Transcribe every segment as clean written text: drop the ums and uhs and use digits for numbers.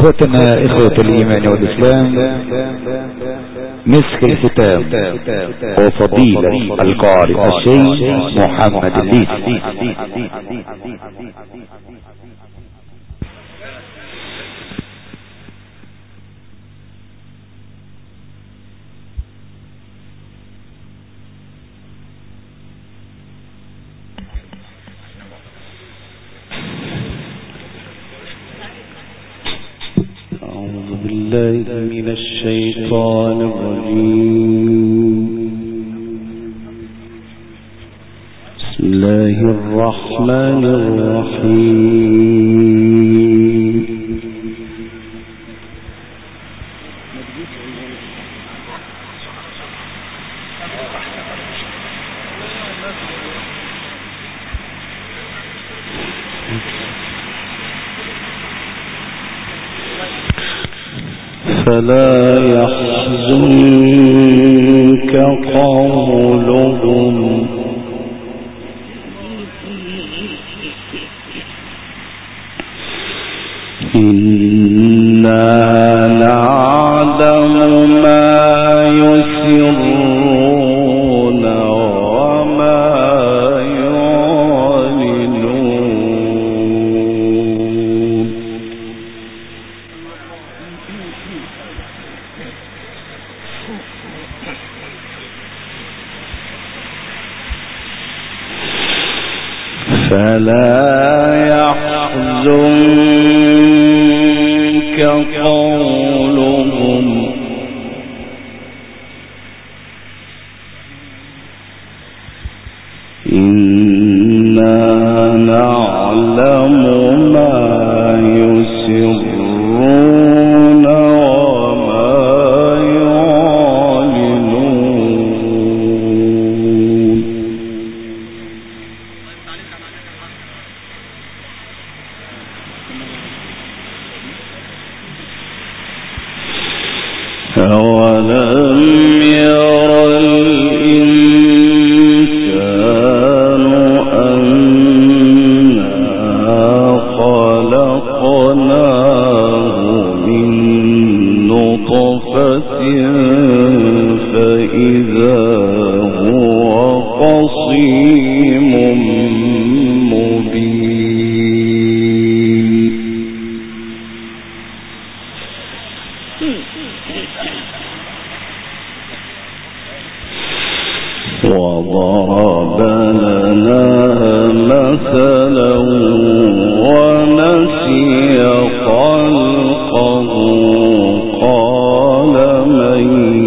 إخوتنا إخوة الإيمان والإسلام، مسك الختام وفضيلة القارئ الشيخ محمد الليثي. بالله من الشيطان الرجيم. بسم الله الرحمن الرحيم. فلا يحزنك قولهم إنا نعلم ما يسرون وما يعلنون. فلا يحزنك قولهم إنا نعلم ما يسرون وما يعلنون. أولم ير الإنسان أنا خلقناه من نطفة فإذا هو خصيم مبين. وضرب لنا مثلا ونسي خلقه قال من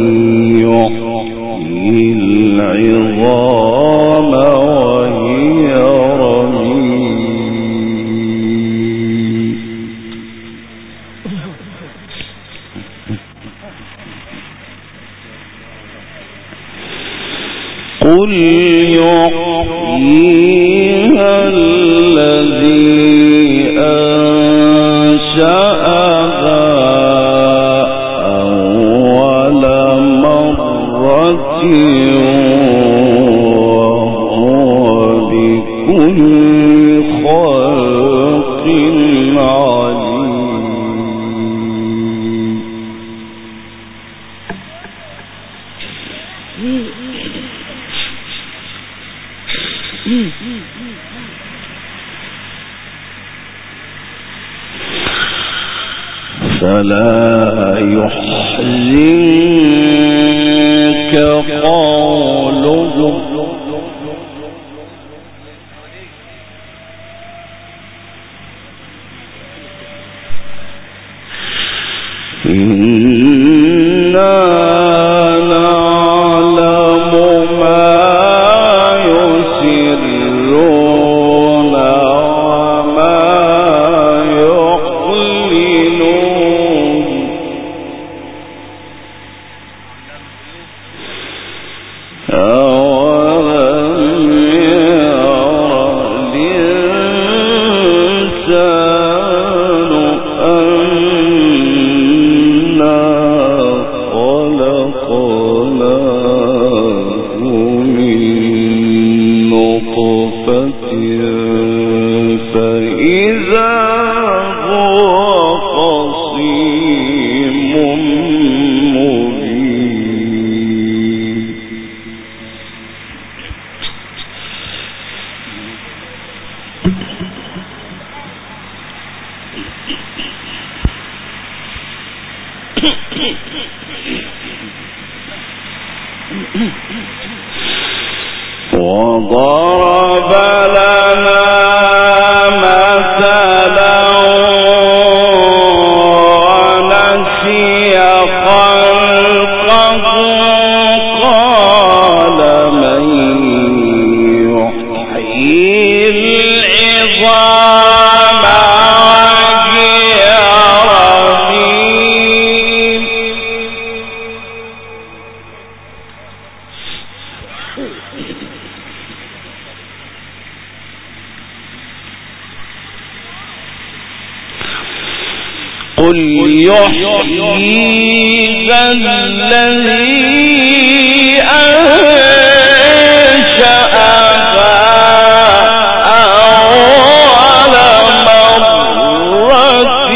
يحيي العظام وهي رميم. قل يحييها الذي أنشأها أول مرة وهو بكل خلق عليم. فلا يحزنك قولهم إنا نعلم ما يسرون وما يعلنون. أولم ير الإنسان أنا خلقناه وضرب لنا مثلا ونسي خلقه قال من يحيي العظام وهي رميم قل يحييها الذي أنشأها أول مرة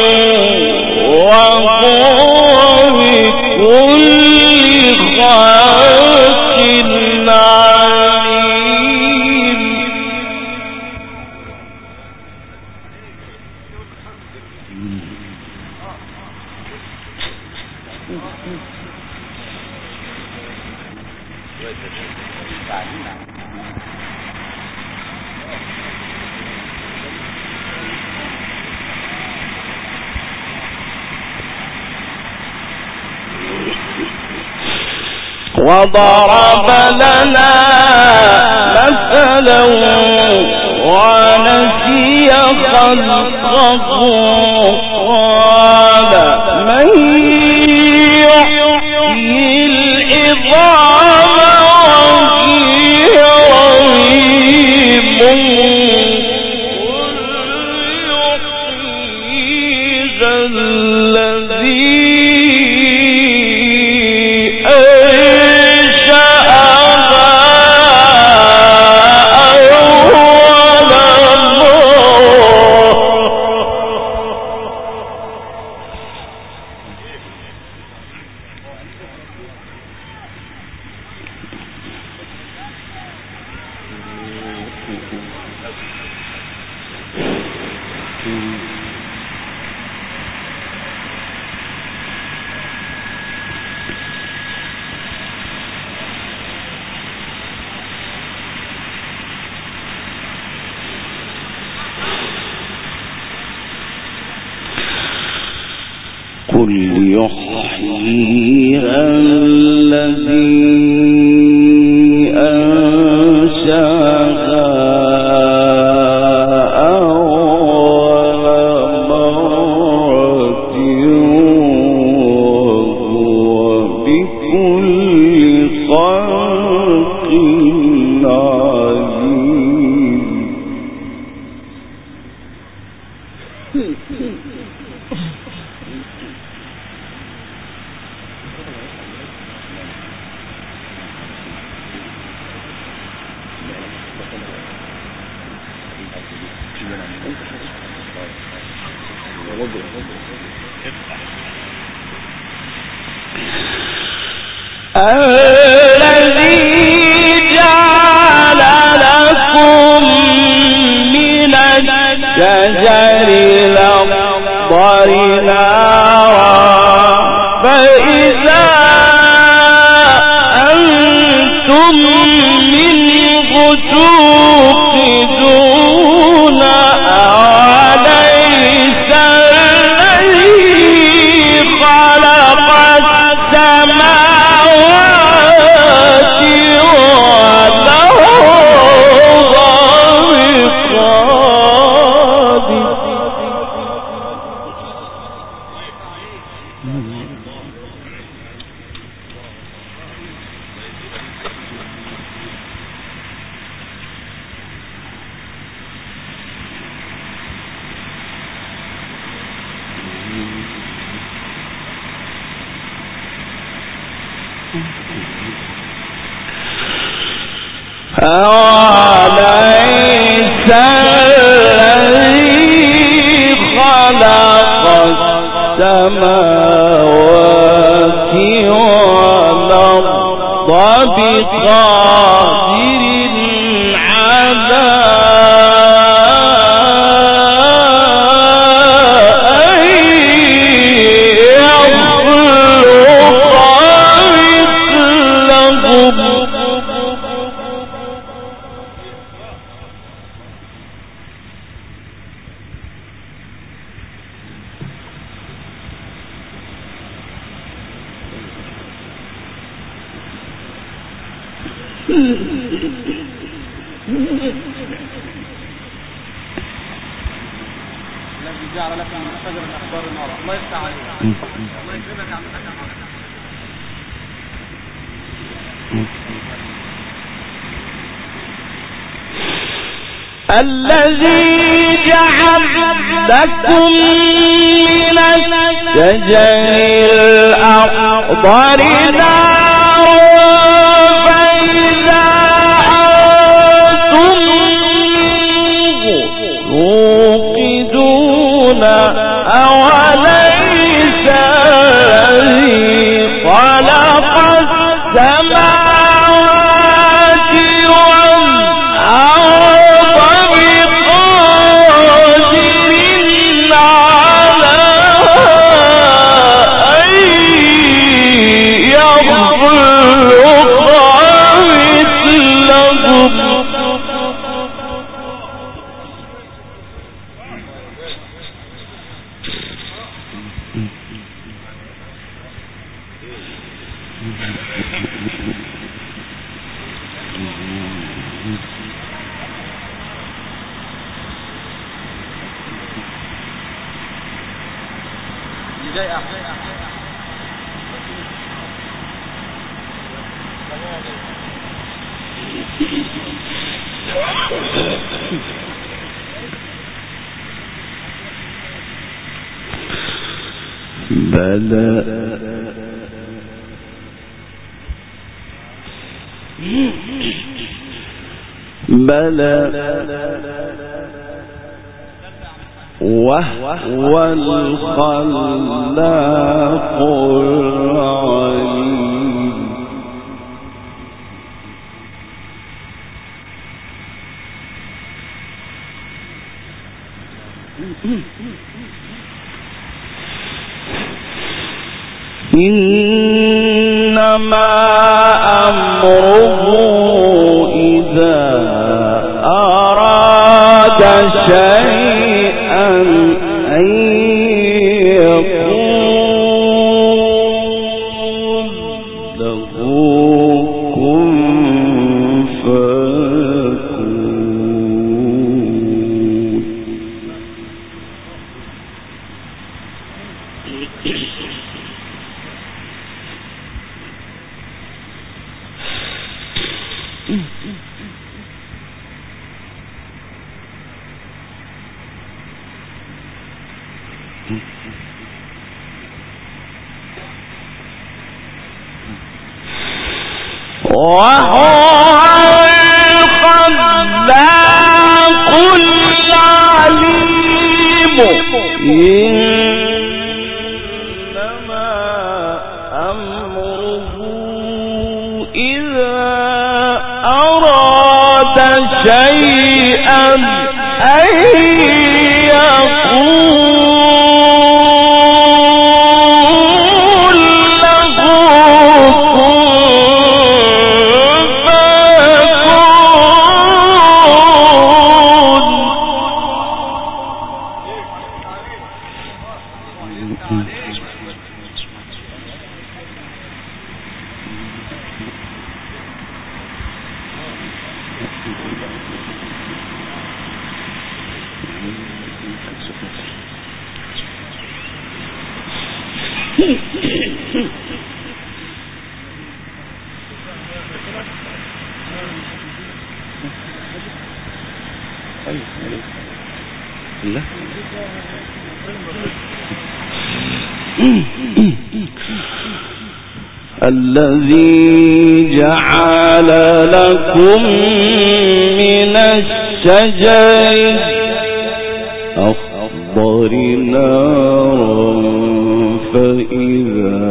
وهو بكل خلق عليم. وضرب لنا مثلا ونسي خلقه قال من يحيي العظام وهي رميم قل يحييها الذي قل يحييها الذي أنشأها أول مرة وهو بكل خلق عليم. الذي جعل لكم من الشجر الأخضر نارا فإذا أنتم منه توقدون أوليس الذي خلق السماوات والأرض بقادر أوليس الذي خلق السماوات والأرض بقادر على جعل لك من شجر الأخضر نارا. الله يفتح عليك. الله يكرمك يا عم الذي جعل لكم من الشجر الأخضر نارا فإذا أنتم توقدون أوليس الذي خلق السماوات والأرض بقادر على أن يخلق مثلهم بلى وهو الخلاق العليم إنما أمره إذا أراد شيئا أن يقول له كن فيكون. وهو الخلاق العليم إنما أمره إذا أراد شيئا أن يقول له الذي جعل لكم من الشجر الأخضر نارا فإذا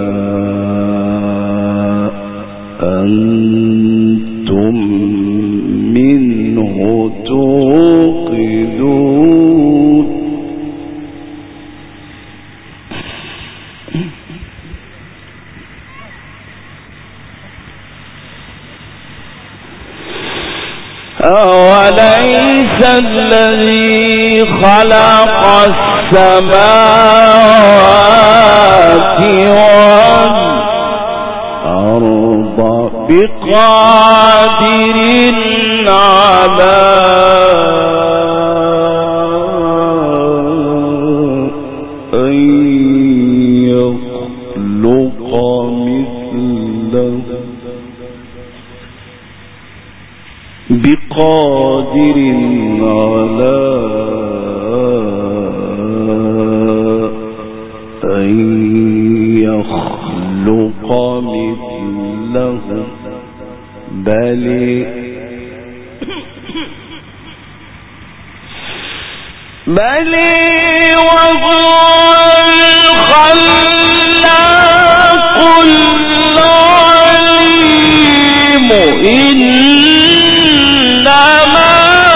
أنتم منه توقدون. أوليس الذي خلق السماوات والأرض بقادر على أن يخلق مثله بقادر على أن يخلق مثله بل وهو الخلاق العليم إنما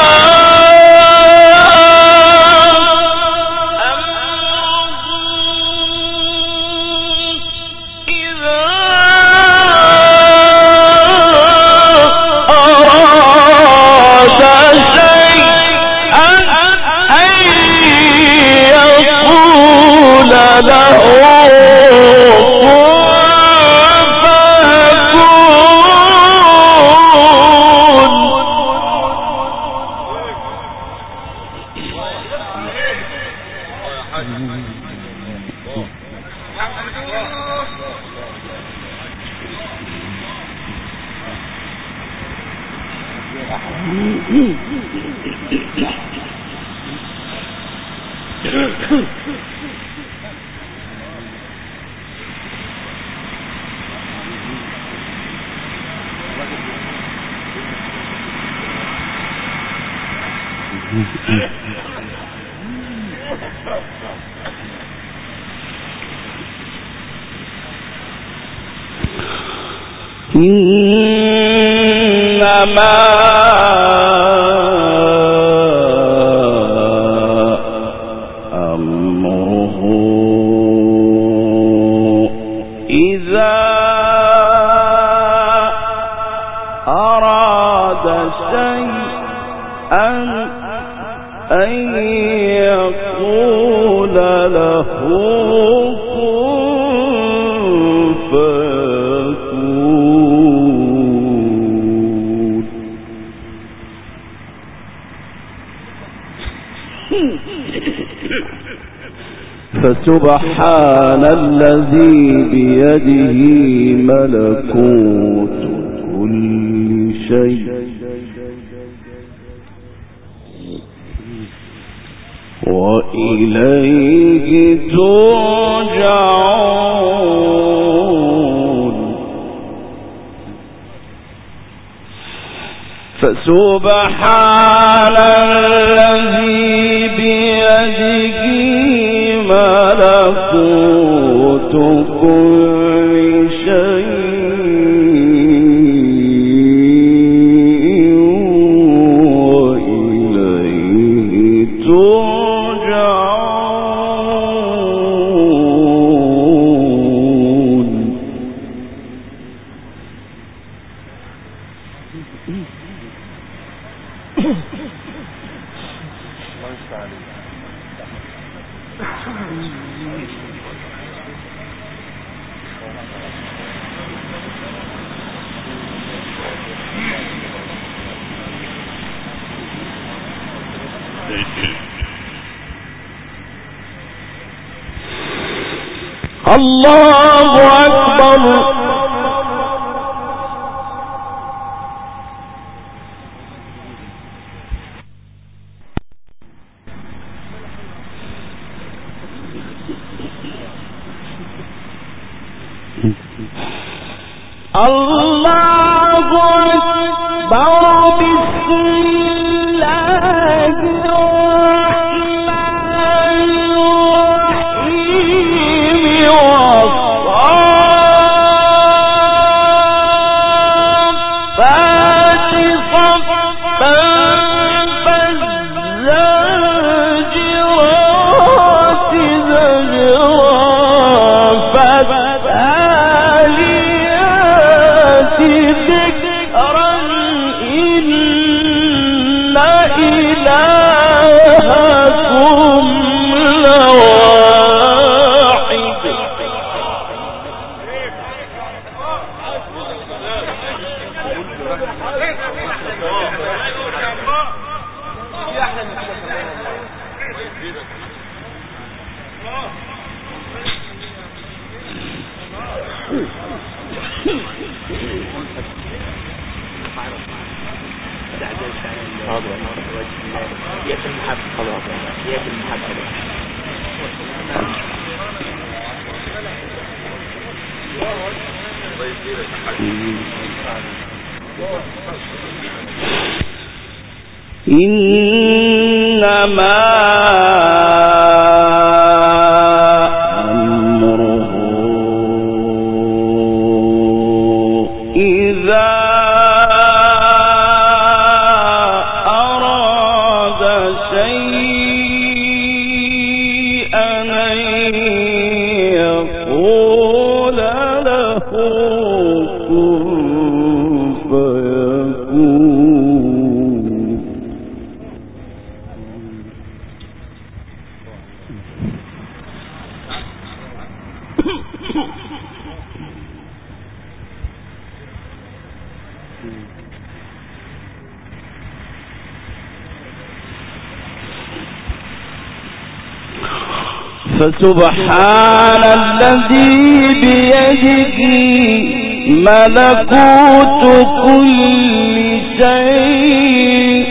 إنما أمره إذا أراد شيئا أن يقول له فسبحان الذي بيده ملكوت كل شيء وإليه ترجعون فسبحان الذي بيده ملكوت كل شيء وإليه ترجعون الله أكبر الله أكبر بسم الله الرحمن الرحيم والصافات صفا فالزاجرات زجرا فالتاليات ذكرا إن إلهكم إنما أمره إذا أراد شيئا أن يقول له كن فيكون. فسبحان الذي بيده ملكوت كل شيء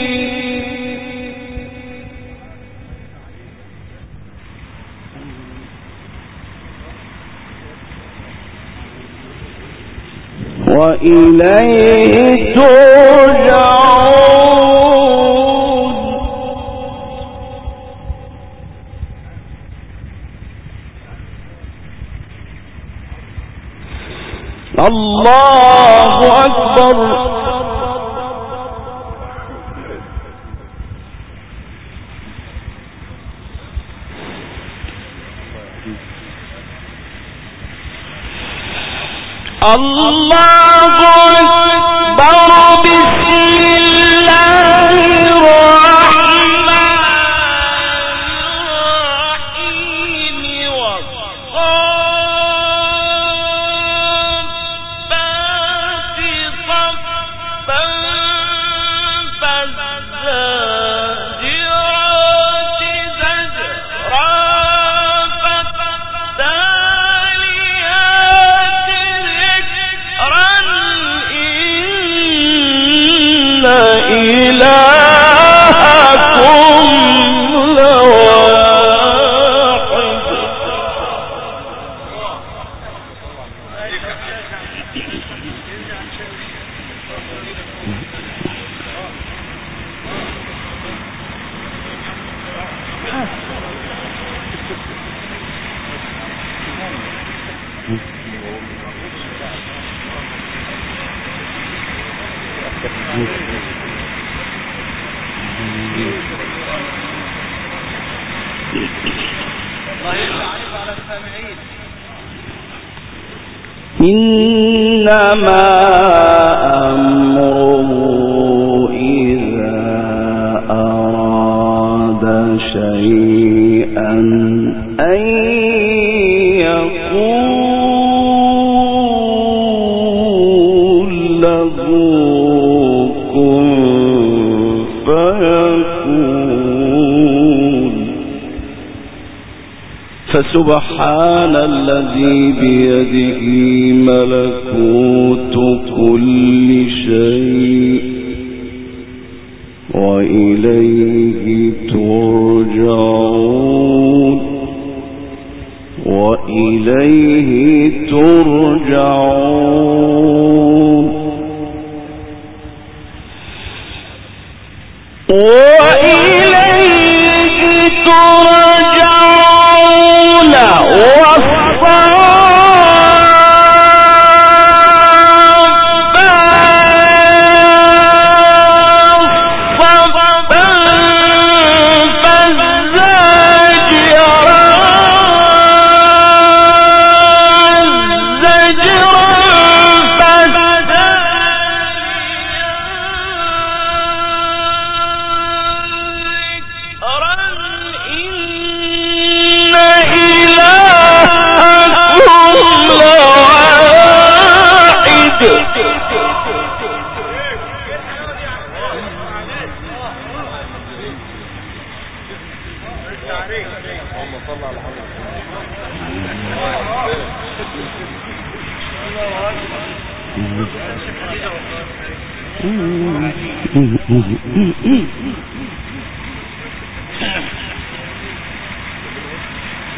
وإليه ترجعون. الله أكبر. الله أكبر. بسم الله الرحمن الرحيم. والصافات صفا فالزاجرات زجرا فالتاليات ذكرا إن إلهكم لواحد. إنما أمره إذا أراد شيئا أن يقول له كن فيكون. فسبحان الذي بيده ملكوت كل شيء وإليه ترجعون. وإليه ترجعون. وإليه ترجعون.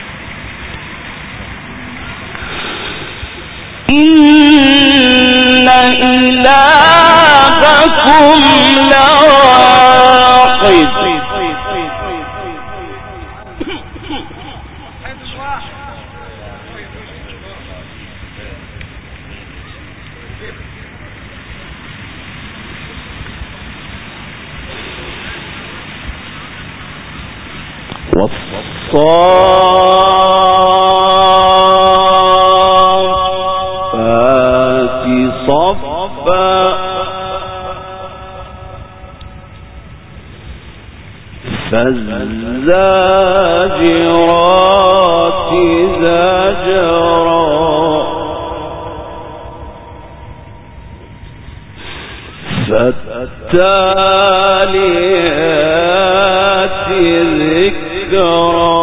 إنما لواقد والصافات صفا فالزاجرات زجرا فالتاليات ذكرا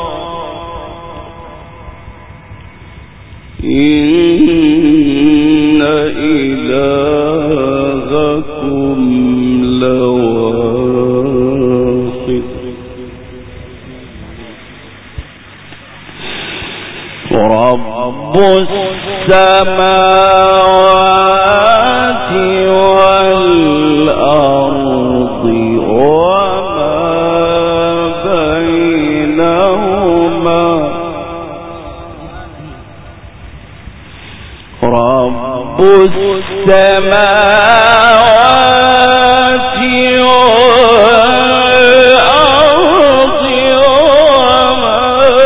إن إلهكم لواحد رب السماوات والأرض وما بينهما رب السماوات والأرض وما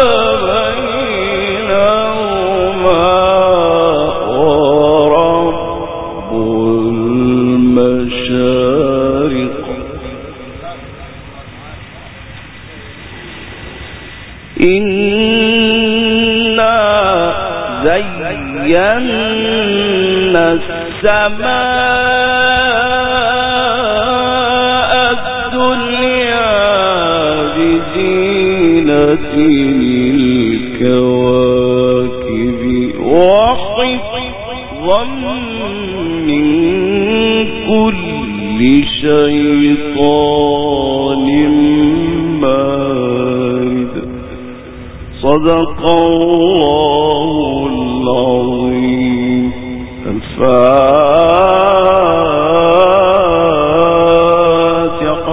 بينهما ورب المشارق إنا زينا السماء الدنيا بزينة الكواكب وحفظا من كل شيطان مارد صدق الله العظيم. الفاتحة.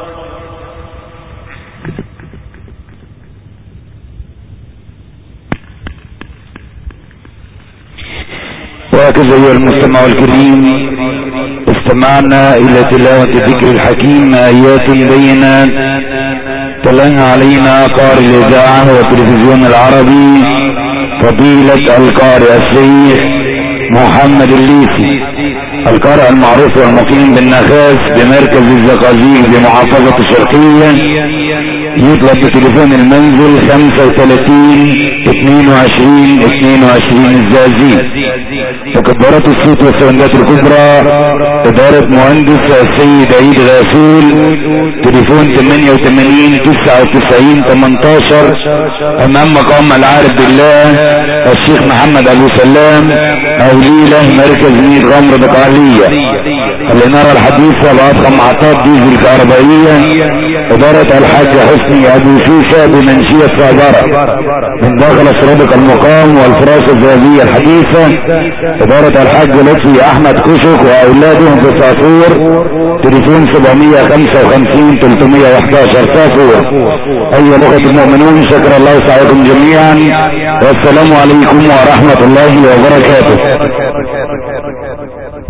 وهكذا أيها المستمع الكريم استمعنا إلى تلاوة ذكر الحكيم آيات بينات تلاها علينا قارئ الإذاعة والتلفزيون العربي فضيلة القارئ الشيخ محمد الليثي، القارئ المعروف والمقيم بالنخاس بمركز الزقازيق بمحافظة الشرقية. يطلب بتليفون المنزل 35 22 22 الزقازيق. تكبرات الصوت والسوندات الكبرى إدارة مهندس السيد عيد غاسول، تليفون 88 99 18 أمام مقام العارف بالله الشيخ محمد أبو سلام أو ليلة مركز ميت غمر بقالية. الإنارة الحديثة بأضخم معطات ديزل كهربائية إدارة الحاج حسني أبو شوشة بمنشية صابرة من داخل سرادق المقام والفراش الذهبية الحديثة إدارة الحاج لطفي أحمد كشك وأولادهم بصافور، تليفون 755 311 صافور. أيها الأخوة المؤمنون شكر الله سعيكم جميعا والسلام عليكم ورحمة الله وبركاته.